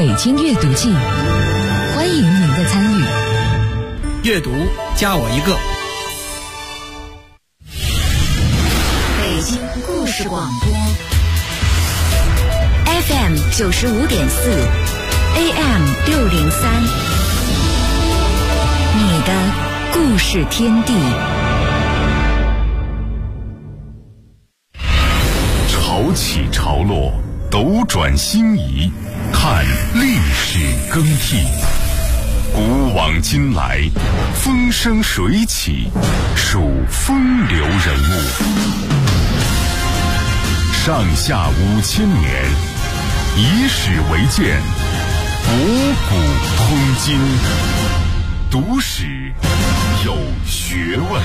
北京阅读季，欢迎您的参与。 阅读加我一个。 北京故事广播 FM 95.4 AM 603，你的故事天地。 潮起潮落，斗转星移，看历史更替。古往今来，风生水起，数风流人物。上下5000年，以史为鉴，博古通今。读史有学问。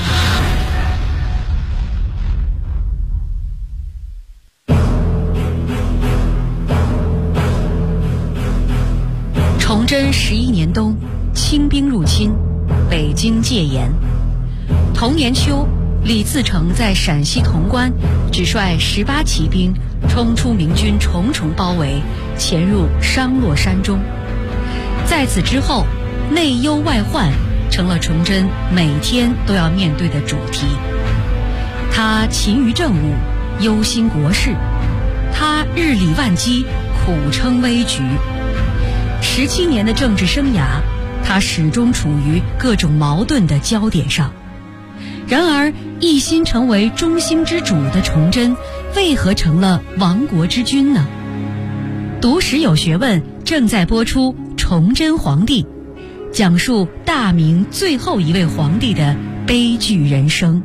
崇祯11年冬，清兵入侵，北京戒严。同年秋，李自成在陕西潼关只率18骑兵冲出明军重重包围，潜入商洛山中。在此之后，内忧外患成了崇祯每天都要面对的主题。他勤于政务，忧心国事；他日理万机，苦撑危局。17年的政治生涯，他始终处于各种矛盾的焦点上。然而，一心成为中兴之主的崇祯，为何成了亡国之君呢？读史有学问正在播出《崇祯皇帝》，讲述大明最后一位皇帝的悲剧人生。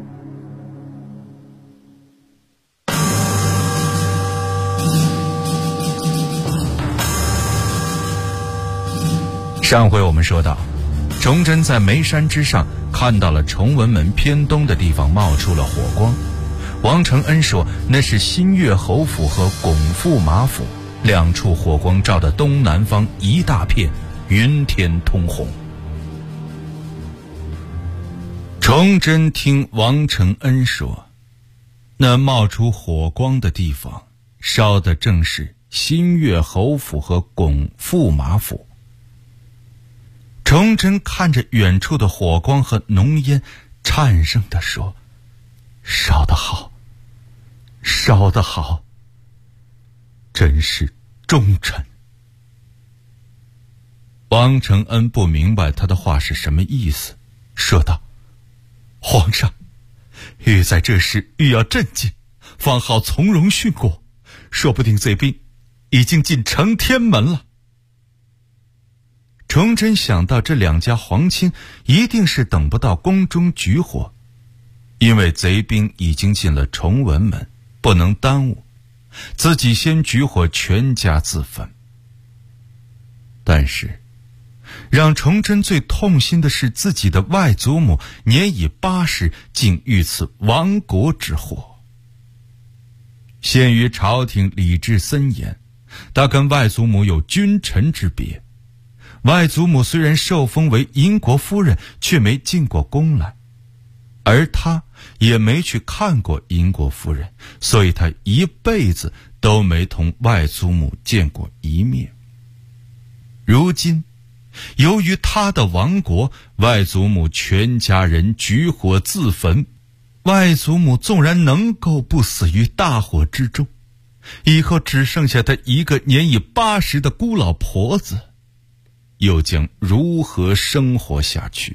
上回我们说到，崇祯在眉山之上看到了崇文门偏东的地方冒出了火光。王承恩说那是新月侯府和拱驸马府两处火光照的东南方一大片，云天通红。崇祯听王承恩说，那冒出火光的地方烧的正是新月侯府和拱驸马府。崇祯看着远处的火光和浓烟，颤声地说：“烧得好，烧得好，真是忠臣。”王承恩不明白他的话是什么意思，说道：“皇上，欲在这时欲要镇静，方好从容殉国，说不定贼兵已经进承天门了。”崇祯想到这两家皇亲一定是等不到宫中举火，因为贼兵已经进了崇文门，不能耽误，自己先举火，全家自焚。但是让崇祯最痛心的是，自己的外祖母年已80，竟遇此亡国之祸。鉴于朝廷礼制森严，他跟外祖母有君臣之别。外祖母虽然受封为银国夫人，却没进过宫来，而他也没去看过银国夫人，所以他一辈子都没同外祖母见过一面。如今由于他的亡国，外祖母全家人举火自焚，外祖母纵然能够不死于大火之中，以后只剩下他一个年已80的孤老婆子，又将如何生活下去？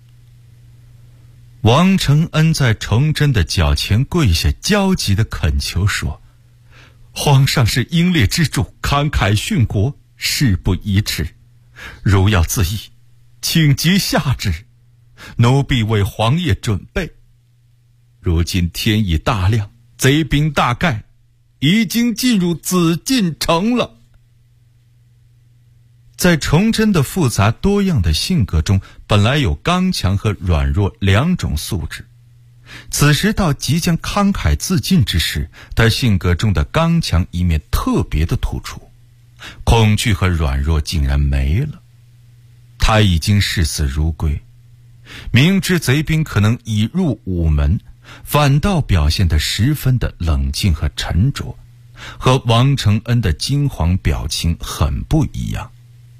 王承恩在崇祯的脚前跪下，焦急地恳求说：“皇上是英烈之主，慷慨殉国，事不宜迟。如要自缢，请即下旨，奴婢为皇爷准备。如今天已大亮，贼兵大概已经进入紫禁城了。”在崇祯的复杂多样的性格中，本来有刚强和软弱两种素质。此时到即将慷慨自尽之时，他性格中的刚强一面特别的突出，恐惧和软弱竟然没了。他已经视死如归，明知贼兵可能已入午门，反倒表现得十分的冷静和沉着， 和王承恩的惊惶表情很不一样。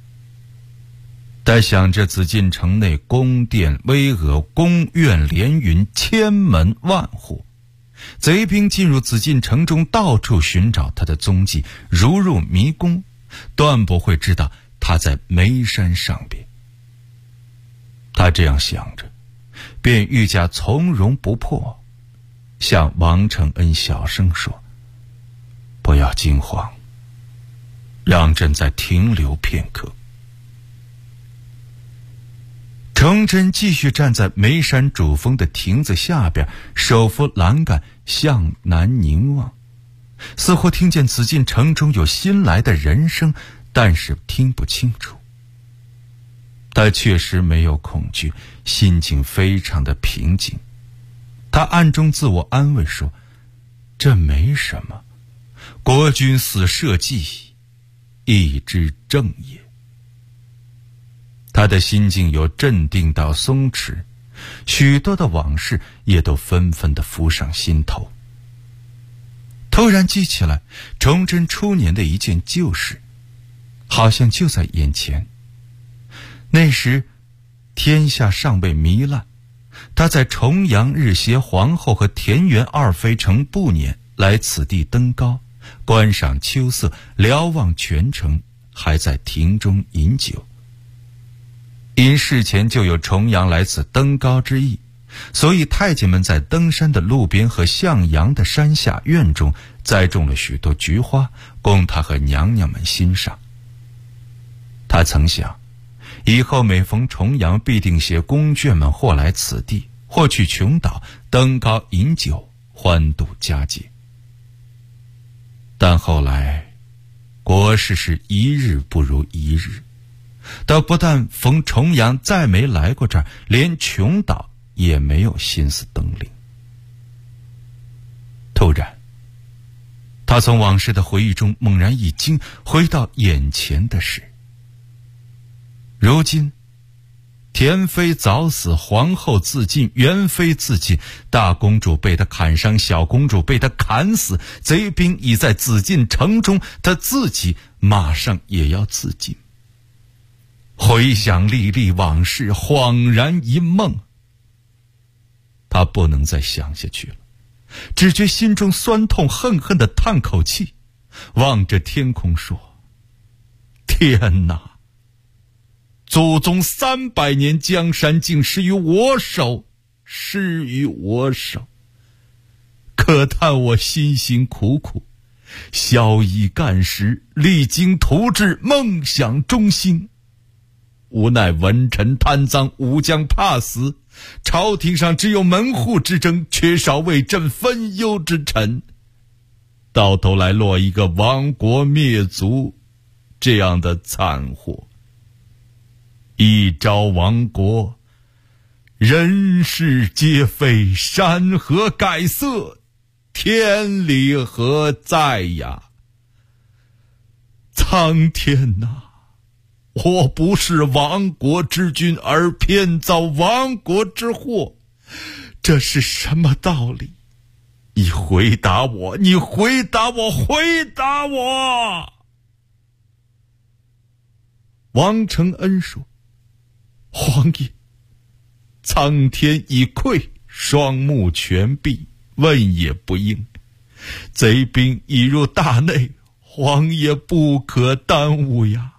但想着紫禁城内宫殿巍峨，宫苑连云，千门万户，贼兵进入紫禁城中，到处寻找他的踪迹，如入迷宫，断不会知道他在眉山上边。他这样想着，便愈加从容不迫，向王承恩小声说：“不要惊慌，让朕再停留片刻。”崇祯继续站在眉山主峰的亭子下边，手扶栏杆向南凝望，似乎听见紫禁城中有新来的人声，但是听不清楚。他确实没有恐惧，心情非常的平静。他暗中自我安慰说：“这没什么，国君死社稷，亦之正也。”他的心境由镇定到松弛，许多的往事也都纷纷地浮上心头。突然记起来崇祯初年的一件旧事，好像就在眼前。那时天下尚未糜烂，他在重阳日携皇后和田园二妃乘步辇来此地登高，观赏秋色，瞭望全城，还在亭中饮酒。因事前就有重阳来此登高之意，所以太监们在登山的路边和向阳的山下院中栽种了许多菊花，供他和娘娘们欣赏。他曾想，以后每逢重阳，必定携宫眷们或来此地，或去琼岛登高饮酒，欢度佳节。但后来国事是一日不如一日，他不但逢重阳再没来过这儿，连琼岛也没有心思登临。突然他从往事的回忆中猛然一惊，回到眼前的事。如今田妃早死，皇后自尽，元妃自尽，大公主被他砍伤，小公主被他砍死，贼兵已在紫禁城中，他自己马上也要自尽。回想历历往事，恍然一梦。他不能再想下去了，只觉心中酸痛，恨恨地叹口气，望着天空说：“天哪！祖宗300年江山竟失于我手，失于我手。可叹我辛辛苦苦，宵衣干食，励精图治，梦想中兴。无奈文臣贪赃，武将怕死，朝廷上只有门户之争，缺少为朕分忧之臣，到头来落一个亡国灭族这样的惨祸。一朝亡国，人事皆非，山河改色，天理何在呀？苍天哪！我不是亡国之君，而偏遭亡国之祸，这是什么道理？你回答我，你回答我，回答我！”王承恩说：“皇爷，苍天已愧，双目全闭，问也不应。贼兵已入大内，皇爷不可耽误呀。”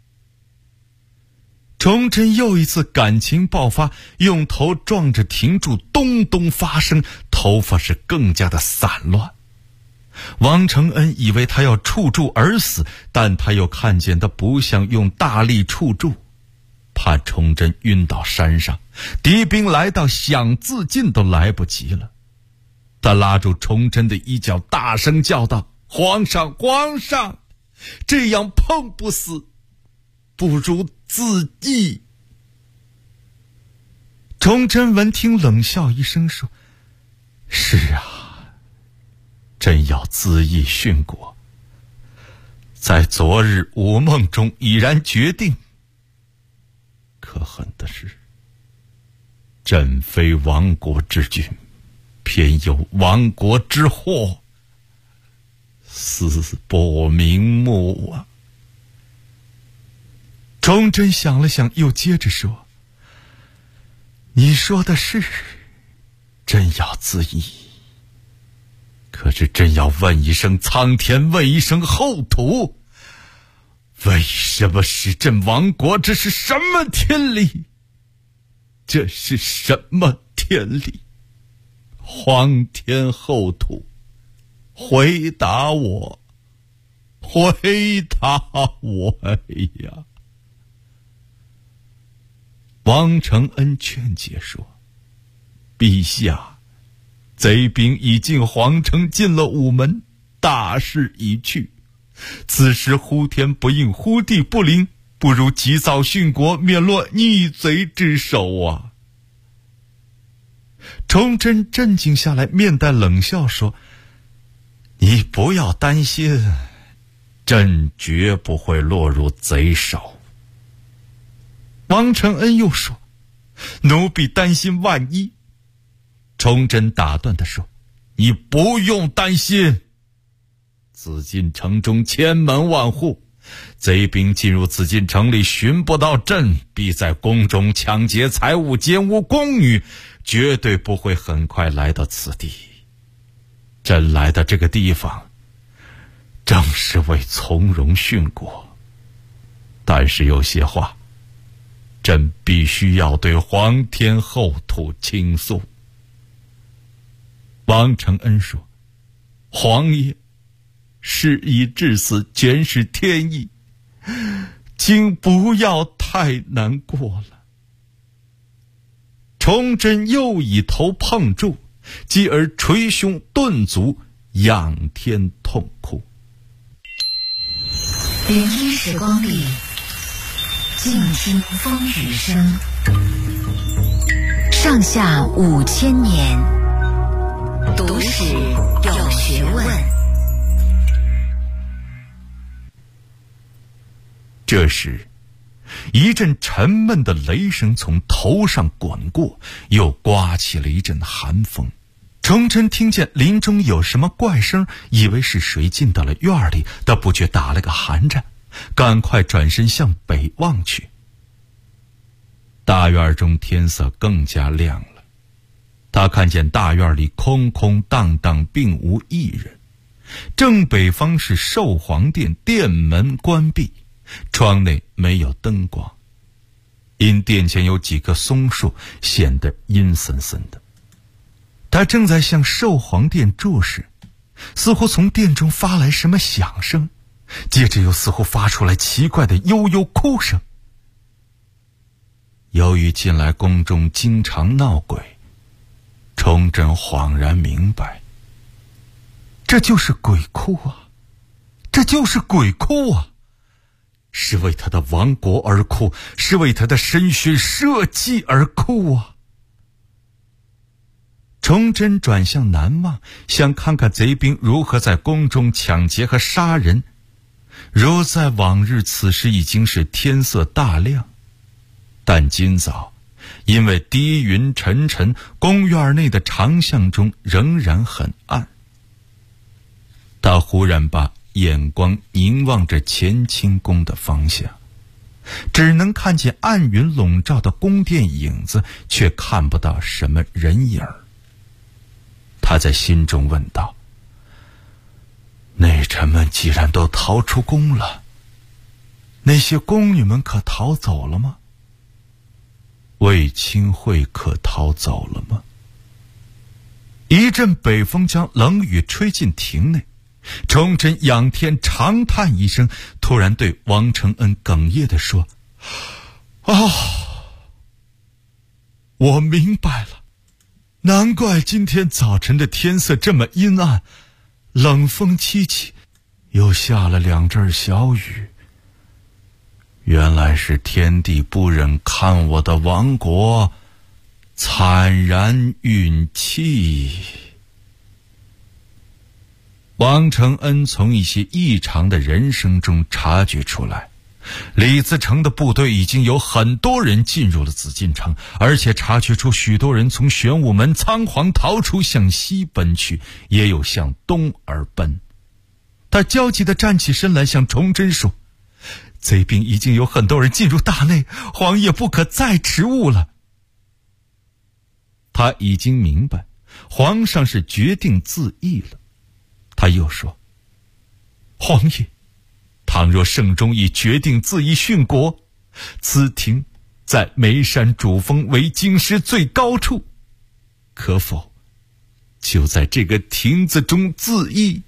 崇祯又一次感情爆发，用头撞着亭柱，咚咚发声，头发是更加的散乱。王承恩以为他要触柱而死，但他又看见他不像用大力触柱，怕崇祯晕倒山上，敌兵来到想自尽都来不及了。他拉住崇祯的衣角，大声叫道：“皇上，皇上，这样碰不死，不如自缢。”崇祯闻听冷笑一声说：“是啊，朕要自缢殉国，在昨日午梦中已然决定。可恨的是，朕非亡国之君，偏有亡国之祸， 死不瞑目啊！崇祯想了想，又接着说：“你说的是，朕要自缢。可是朕要问一声苍天，问一声后土，为什么使朕亡国？这是什么天理？这是什么天理？皇天后土，回答我，回答我呀！”王承恩劝解说：“陛下，贼兵已进皇城，进了午门，大势已去。此时呼天不应，呼地不灵，不如及早殉国，免落逆贼之手啊！”崇祯镇静下来，面带冷笑说：“你不要担心，朕绝不会落入贼手。”王承恩又说：“奴婢担心万一。”崇祯打断他说：“你不用担心，紫禁城中千门万户，贼兵进入紫禁城里，寻不到朕，必在宫中抢劫财物，奸污宫女，绝对不会很快来到此地。朕来到这个地方，正是为从容殉国。但是有些话，朕必须要对皇天后土倾诉。”王承恩说：“皇爷，事已至此，全是天意，请不要太难过了。”崇祯又以头碰柱，继而捶胸顿足，仰天痛哭。 聆听时光里，静听风雨声。上下5000年，读史有学问。 这时，一阵沉闷的雷声从头上滚过，又刮起了一阵寒风。崇祯听见林中有什么怪声，以为是谁进到了院里，他不觉打了个寒颤，赶快转身向北望去。大院中天色更加亮了，他看见大院里空空荡荡，并无一人。正北方是寿皇殿，殿门关闭，窗内没有灯光，因殿前有几棵松树，显得阴森森的。他正在向寿皇殿注视，似乎从殿中发来什么响声，接着又似乎发出来奇怪的悠悠哭声。由于近来宫中经常闹鬼，崇祯恍然明白，这就是鬼哭啊，这就是鬼哭啊，是为他的亡国而哭，是为他的身血社稷而哭啊。崇祯转向南望，想看看贼兵如何在宫中抢劫和杀人。如在往日，此时已经是天色大亮，但今早因为低云沉沉，宫院内的长巷中仍然很暗。他忽然把眼光凝望着乾清宫的方向，只能看见暗云笼罩的宫殿影子，却看不到什么人影。他在心中问道：内臣们既然都逃出宫了，那些宫女们可逃走了吗？卫青会可逃走了吗？一阵北风将冷雨吹进庭内，崇祯仰天长叹一声，突然对王承恩哽咽地说：我明白了，难怪今天早晨的天色这么阴暗，冷风凄凄，又下了2阵小雨。原来是天地不忍看我的亡国，惨然运气。王承恩从一些异常的人声中察觉出来，李自成的部队已经有很多人进入了紫禁城，而且察觉出许多人从玄武门仓皇逃出，向西奔去，也有向东而奔。 他焦急地站起身来，向崇祯说：“贼兵已经有很多人进入大内，皇爷不可再迟误了。”他已经明白皇上是决定自缢了。他又说：“皇爷，倘若圣宗已决定自缢殉国，此亭在眉山主峰为京师最高处，可否就在这个亭子中自缢？”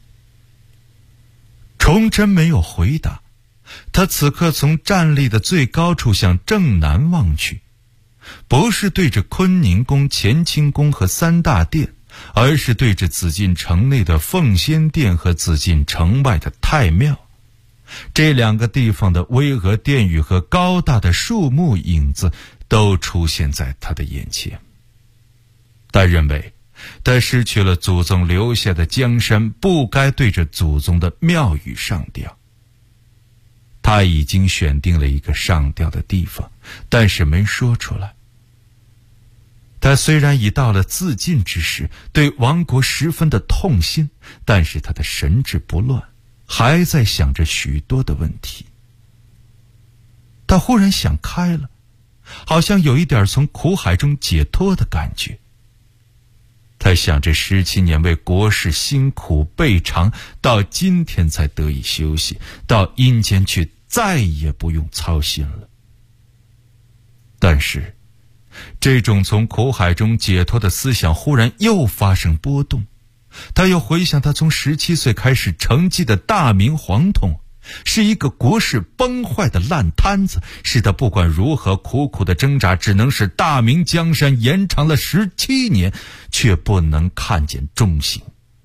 崇祯没有回答，他此刻从站立的最高处向正南望去，不是对着坤宁宫、乾清宫和三大殿，而是对着紫禁城内的奉先殿和紫禁城外的太庙。这两个地方的巍峨殿宇和高大的树木影子都出现在他的眼前。他认为他失去了祖宗留下的江山，不该对着祖宗的庙宇上吊。他已经选定了一个上吊的地方，但是没说出来。他虽然已到了自尽之时，对亡国十分的痛心，但是他的神志不乱，还在想着许多的问题。他忽然想开了，好像有一点从苦海中解脱的感觉。他想着17年为国事辛苦备尝，到今天才得以休息，到阴间去再也不用操心了。但是这种从苦海中解脱的思想忽然又发生波动。他又回想他从17岁开始承继的大明皇统，是一个国事崩坏的烂摊子，使他不管如何苦苦的挣扎，只能使大明江山延长了17年，却不能看见中兴。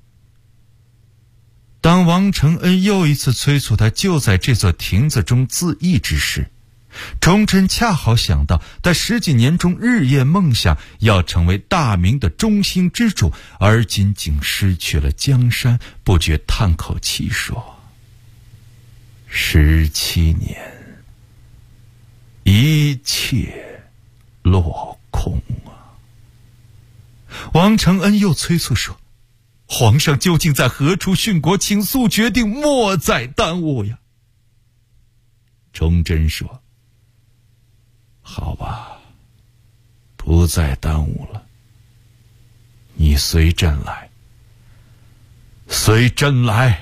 当王承恩又一次催促他就在这座亭子中自缢之时，崇祯恰好想到他10几年中日夜梦想要成为大明的中兴之主，而今竟失去了江山，不觉叹口气说：17年，一切落空啊！王承恩又催促说：“皇上究竟在何处殉国？请速决定，莫再耽误呀！”崇祯说：“好吧，不再耽误了。你随朕来，随朕来。”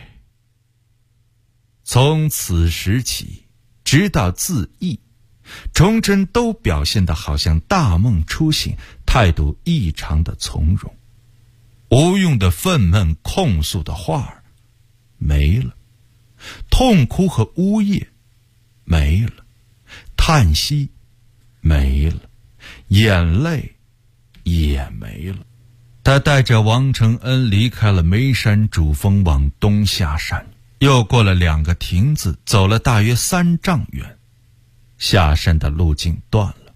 从此时起，直到自缢，崇祯都表现得好像大梦初醒，态度异常的从容。无用的愤懑控诉的话儿没了，痛哭和呜咽没了，叹息没了，眼泪也没了。他带着王承恩离开了眉山主峰，往东下山，又过了2个亭子，走了大约3丈远，下山的路径断了。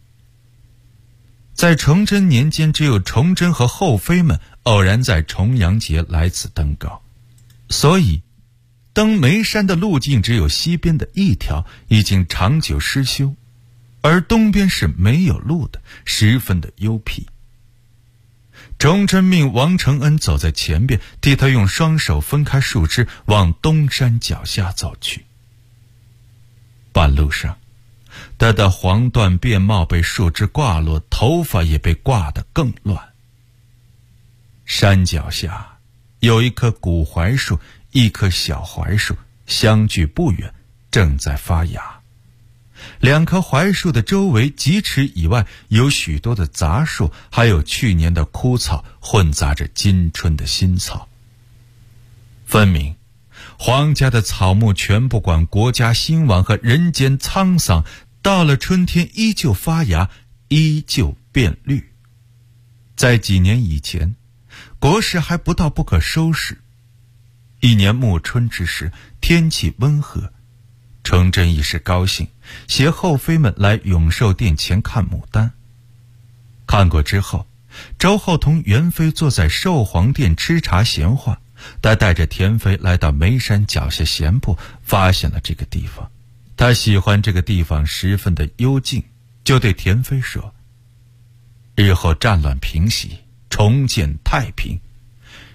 在崇祯年间，只有崇祯和后妃们偶然在重阳节来此登高，所以登眉山的路径只有西边的一条，已经长久失修，而东边是没有路的，十分的幽僻。崇祯命王承恩走在前边，替他用双手分开树枝，往东山脚下走去。半路上，他的黄缎便帽被树枝挂落，头发也被挂得更乱。山脚下有一棵古槐树，一棵小槐树，相距不远，正在发芽。2棵槐树的周围几尺以外有许多的杂树，还有去年的枯草，混杂着今春的新草。分明皇家的草木全不管国家兴亡和人间沧桑，到了春天依旧发芽，依旧变绿。在几年以前，国事还不到不可收拾。一年暮春之时，天气温和，崇祯一时高兴，携后妃们来永寿殿前看牡丹。看过之后，周后同元妃坐在寿皇殿吃茶闲话，他带着田妃来到眉山脚下闲步，发现了这个地方。他喜欢这个地方十分的幽静，就对田妃说：“日后战乱平息，重见太平，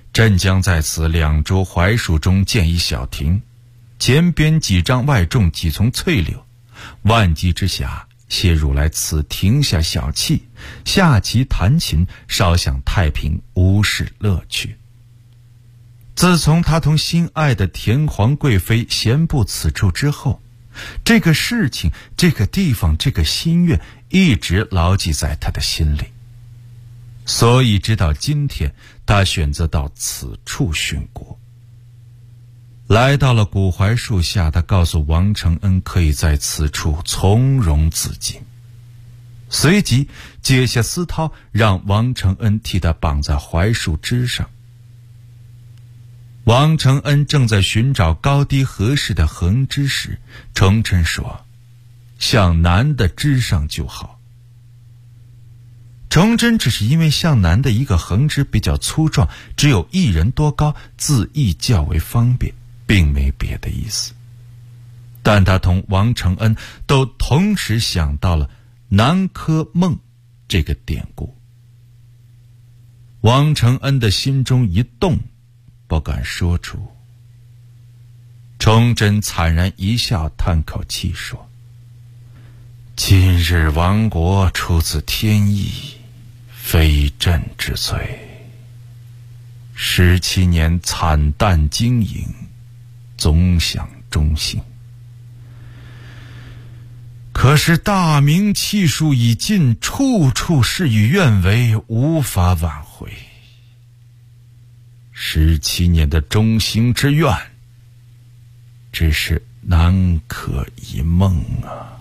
朕将在此2株槐树中建一小亭，前边几丈外种几丛翠柳，万机之下携汝来此亭下小憩，下棋弹琴，稍享太平，无事乐趣。自从他同心爱的田皇贵妃闲步此处之后，这个事情，这个地方，这个心愿一直牢记在他的心里。所以直到今天，他选择到此处殉国。来到了古槐树下，他告诉王承恩可以在此处从容自尽，随即解下丝绦，让王承恩替他绑在槐树枝上。王承恩正在寻找高低合适的横枝时，崇祯说：“向南的枝上就好。”崇祯只是因为向南的一个横枝比较粗壮，只有1人多高，字义较为方便，并没别的意思。但他同王承恩都同时想到了南柯梦这个典故。王承恩的心中一动，不敢说出。崇祯惨然一笑，叹口气说：“今日亡国出自天意，非朕之罪。17年惨淡经营，总想忠心。可是大明气数已尽，处处事与愿违，无法挽回。17年的忠心之愿，只是南柯一梦啊。”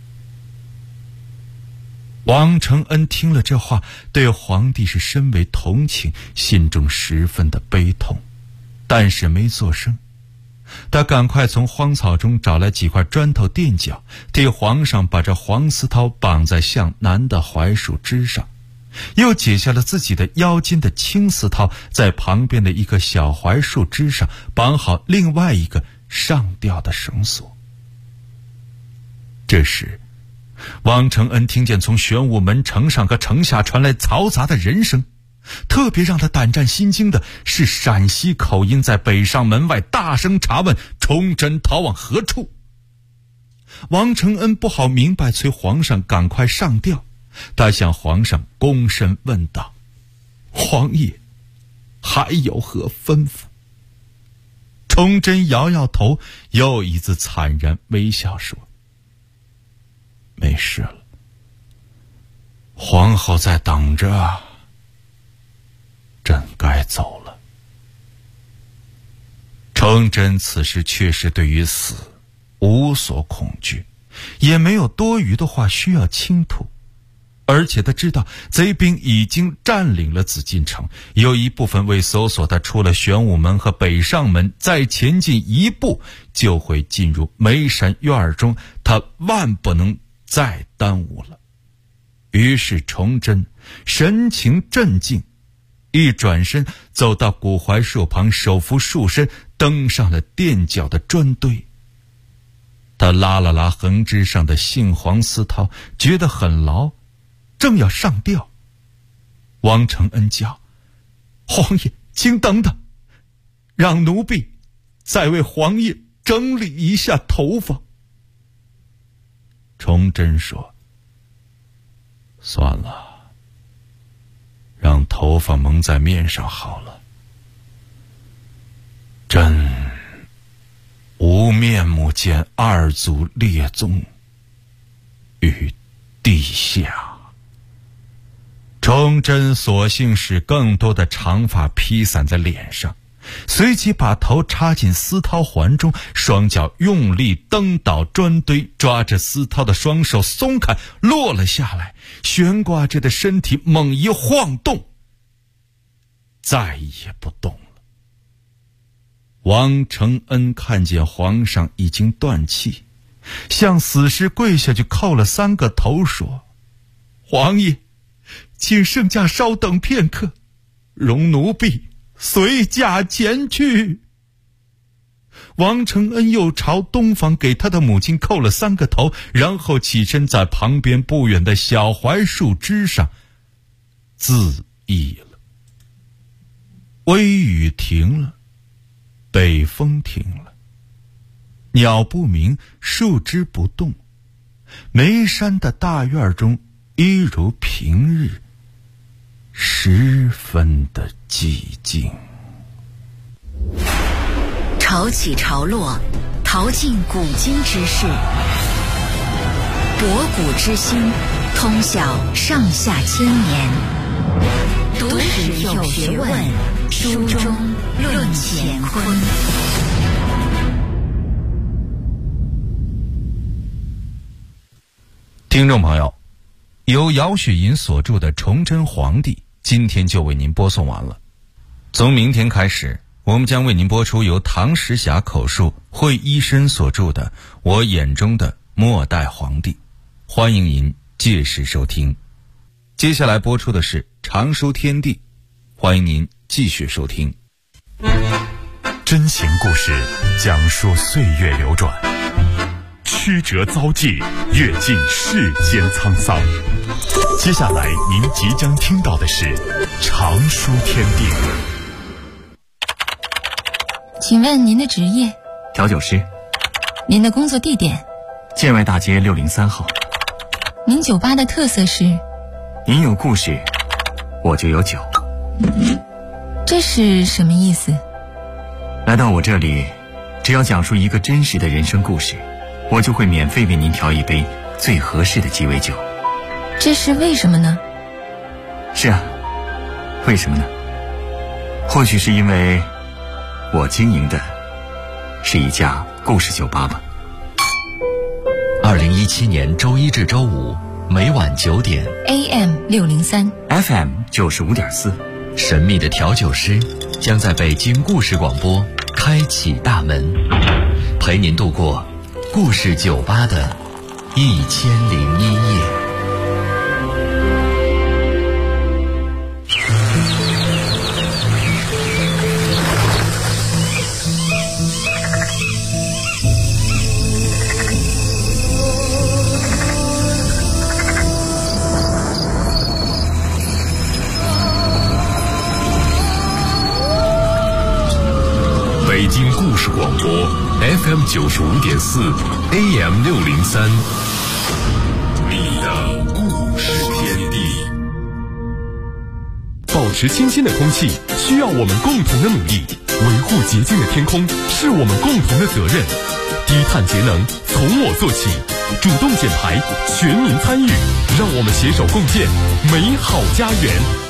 王承恩听了这话，对皇帝是深为同情，心中十分的悲痛，但是没作声。他赶快从荒草中找来几块砖头垫脚，替皇上把这黄丝绦绑在向南的槐树枝上，又解下了自己的腰间的青丝绦，在旁边的一棵小槐树枝上绑好另外一个上吊的绳索。这时王承恩听见从玄武门城上和城下传来嘈杂的人声，特别让他胆战心惊的是陕西口音在北上门外大声查问崇祯逃往何处。王承恩不好明白，催皇上赶快上吊。他向皇上躬身问道：“皇爷，还有何吩咐？”崇祯摇摇头，又一次惨然微笑说：“没事了，皇后在等着，朕该走了。”崇祯此时确实对于死无所恐惧，也没有多余的话需要倾吐，而且他知道贼兵已经占领了紫禁城，有一部分为搜索他出了玄武门和北上门，再前进一步就会进入梅山院中，他万不能再耽误了。于是崇祯神情镇静，一转身走到古槐树旁，手扶树身，登上了垫脚的砖堆。他拉了拉横枝上的杏黄丝绦，觉得很牢，正要上吊。王承恩叫：“皇爷，请等等，让奴婢再为皇爷整理一下头发。”崇祯说：“算了，让头发蒙在面上好了。朕无面目见二祖列宗与地下。”崇祯索性使更多的长发披散在脸上，随即把头插进丝绦环中，双脚用力蹬倒砖堆，抓着丝绦的双手松开，落了下来，悬挂着的身体猛一晃动，再也不动了。王承恩看见皇上已经断气，向死尸跪下去叩了3个头，说：“皇爷，请圣驾稍等片刻，容奴婢随驾前去。”王承恩又朝东方给他的母亲叩了3个头，然后起身在旁边不远的小槐树枝上自缢了。 微雨停了，北风停了，鸟不鸣，树枝不动，眉山的大院中一如平日，十分的寂静。 潮起潮落，淘尽古今之事，博古之心，通晓上下千年。读史有学问，书中论乾坤。 听众朋友，由姚雪银所著的《崇祯皇帝》今天就为您播送完了。从明天开始，我们将为您播出由唐时霞口述、惠医生所著的《我眼中的末代皇帝》，欢迎您届时收听。接下来播出的是《常书天地》，欢迎您继续收听。 真情故事讲述岁月流转，曲折遭际，阅尽世间沧桑。接下来您即将听到的是《常书天地》。 请问您的职业？ 调酒师。 您的工作地点？ 建外大街603号。 您酒吧的特色是？ 您有故事，我就有酒。 这是什么意思？ 来到我这里，只要讲述一个真实的人生故事，我就会免费为您调一杯最合适的鸡尾酒。 这是为什么呢？ 是啊，为什么呢？或许是因为我经营的是一家故事酒吧吧。 2017年周一至周五每晚9点 AM 603 FM 95.4， 神秘的调酒师将在北京故事广播开启大门，陪您度过故事酒吧的1001夜。 北京故事广播 FM 95.4 AM 603，你的故事天地。 保持清新的空气需要我们共同的努力，维护洁净的天空是我们共同的责任。低碳节能从我做起，主动减排，全民参与，让我们携手共建美好家园。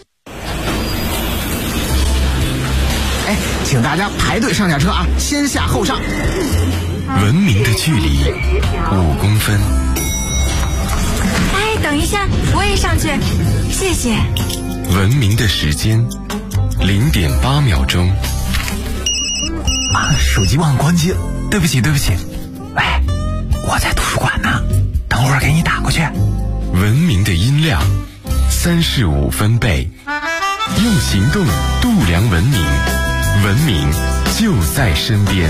请大家排队上下车啊，先下后上。 文明的距离5公分。 哎，等一下，我也上去，谢谢。 文明的时间0.8秒钟。 手机忘关机了，对不起。喂，我在图书馆呢，等会儿给你打过去。 文明的音量35分贝，用行动度量文明。文明就在身边。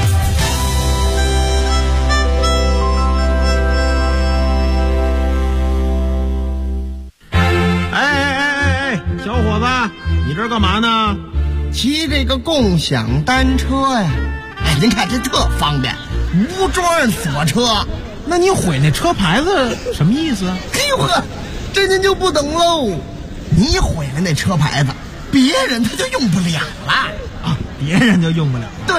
哎，小伙子，你这干嘛呢？ 骑这个共享单车呀。您看这特方便，无桩锁车。 那你毁那车牌子什么意思啊？ 嘿呦呵，这您就不懂喽。你毁了那车牌子，别人他就用不了了。 别人就用不了。 对。